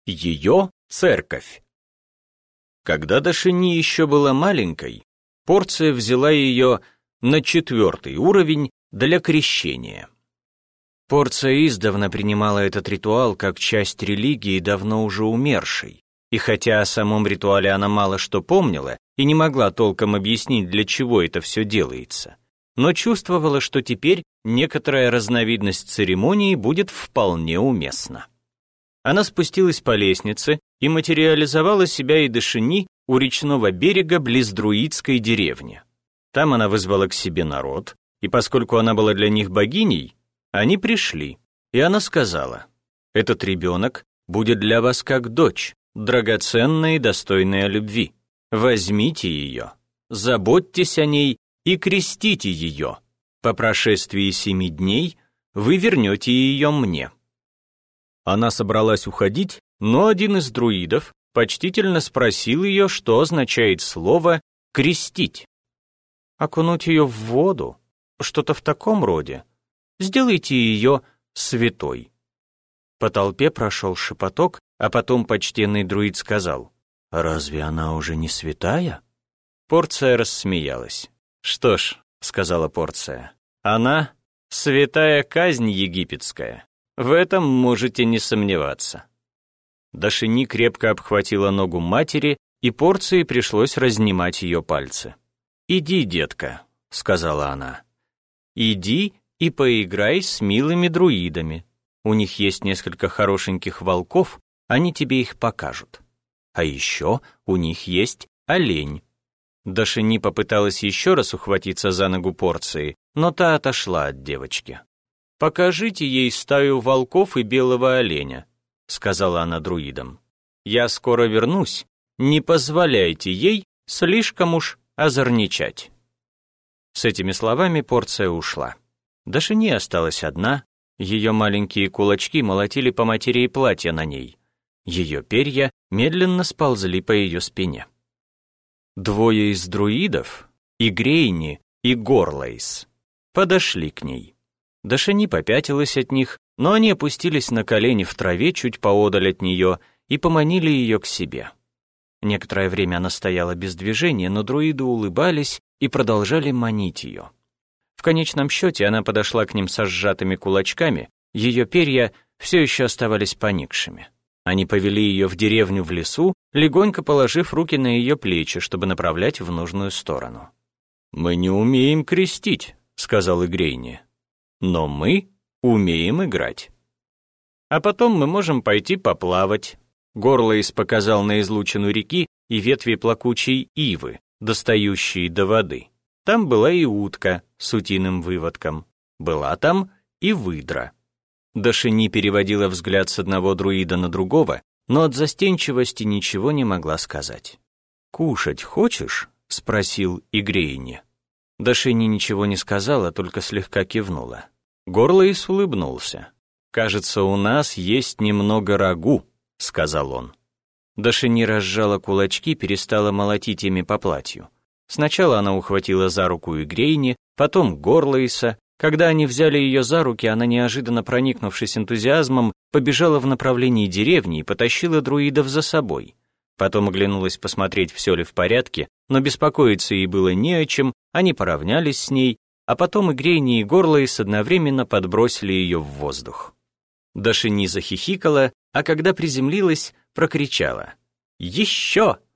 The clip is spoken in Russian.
Ее церковь. Когда Дашени еще была маленькой, Порция взяла ее на 4-й уровень для крещения. Порция издавна принимала этот ритуал как часть религии, давно уже умершей, и хотя о самом ритуале она мало что помнила и не могла толком объяснить, для чего это все делается, но чувствовала, что теперь некоторая разновидность церемонии будет вполне уместна. Она спустилась по лестнице и материализовала себя и Дашени у речного берега близ друидской деревни. Там она вызвала к себе народ, и поскольку она была для них богиней, они пришли, и она сказала: «Этот ребенок будет для вас как дочь, драгоценная и достойная любви. Возьмите ее, заботьтесь о ней и крестите ее. По прошествии 7 дней вы вернете ее мне». Она собралась уходить, но один из друидов почтительно спросил ее, что означает слово «крестить». «Окунуть ее в воду? Что-то в таком роде. Сделайте ее святой». По толпе прошел шепоток, а потом почтенный друид сказал: «Разве она уже не святая?» Порция рассмеялась. «Что ж», — сказала Порция, — «она святая казнь египетская. В этом можете не сомневаться». Дашени крепко обхватила ногу матери, и Порции пришлось разнимать ее пальцы. «Иди, детка», — сказала она. «Иди и поиграй с милыми друидами. У них есть несколько хорошеньких волков, они тебе их покажут. А еще у них есть олень». Дашени попыталась еще раз ухватиться за ногу Порции, но та отошла от девочки. «Покажите ей стаю волков и белого оленя», — сказала она друидам. «Я скоро вернусь, не позволяйте ей слишком уж озорничать». С этими словами Порция ушла. Дашени осталась одна, ее маленькие кулачки молотили по материи платья на ней. Ее перья медленно сползли по ее спине. Двое из друидов, Игрейни и Горлейс, подошли к ней. Дашени попятилась от них, но они опустились на колени в траве чуть поодаль от нее и поманили ее к себе. Некоторое время она стояла без движения, но друиды улыбались и продолжали манить ее. В конечном счете она подошла к ним со сжатыми кулачками, ее перья все еще оставались поникшими. Они повели ее в деревню в лесу, легонько положив руки на ее плечи, чтобы направлять в нужную сторону. «Мы не умеем крестить», — сказал Игрейни. «Но мы умеем играть. А потом мы можем пойти поплавать». Горлейс показал на излучину реки и ветви плакучей ивы, достающие до воды. Там была и утка с утиным выводком. Была там и выдра. Дашени переводила взгляд с одного друида на другого, но от застенчивости ничего не могла сказать. «Кушать хочешь?» — спросил Игрейни. Дашени ничего не сказала, только слегка кивнула. Горлейс улыбнулся. «Кажется, у нас есть немного рагу», — сказал он. Дашени разжала кулачки, перестала молотить ими по платью. Сначала она ухватила за руку Игрейни, потом Горлейса. Когда они взяли ее за руки, она, неожиданно проникнувшись энтузиазмом, побежала в направлении деревни и потащила друидов за собой. Потом оглянулась посмотреть, все ли в порядке, но беспокоиться ей было не о чем, они поравнялись с ней, а потом Игрейни и Горлейс одновременно подбросили ее в воздух. Дашени захихикала, а когда приземлилась, прокричала: «Еще!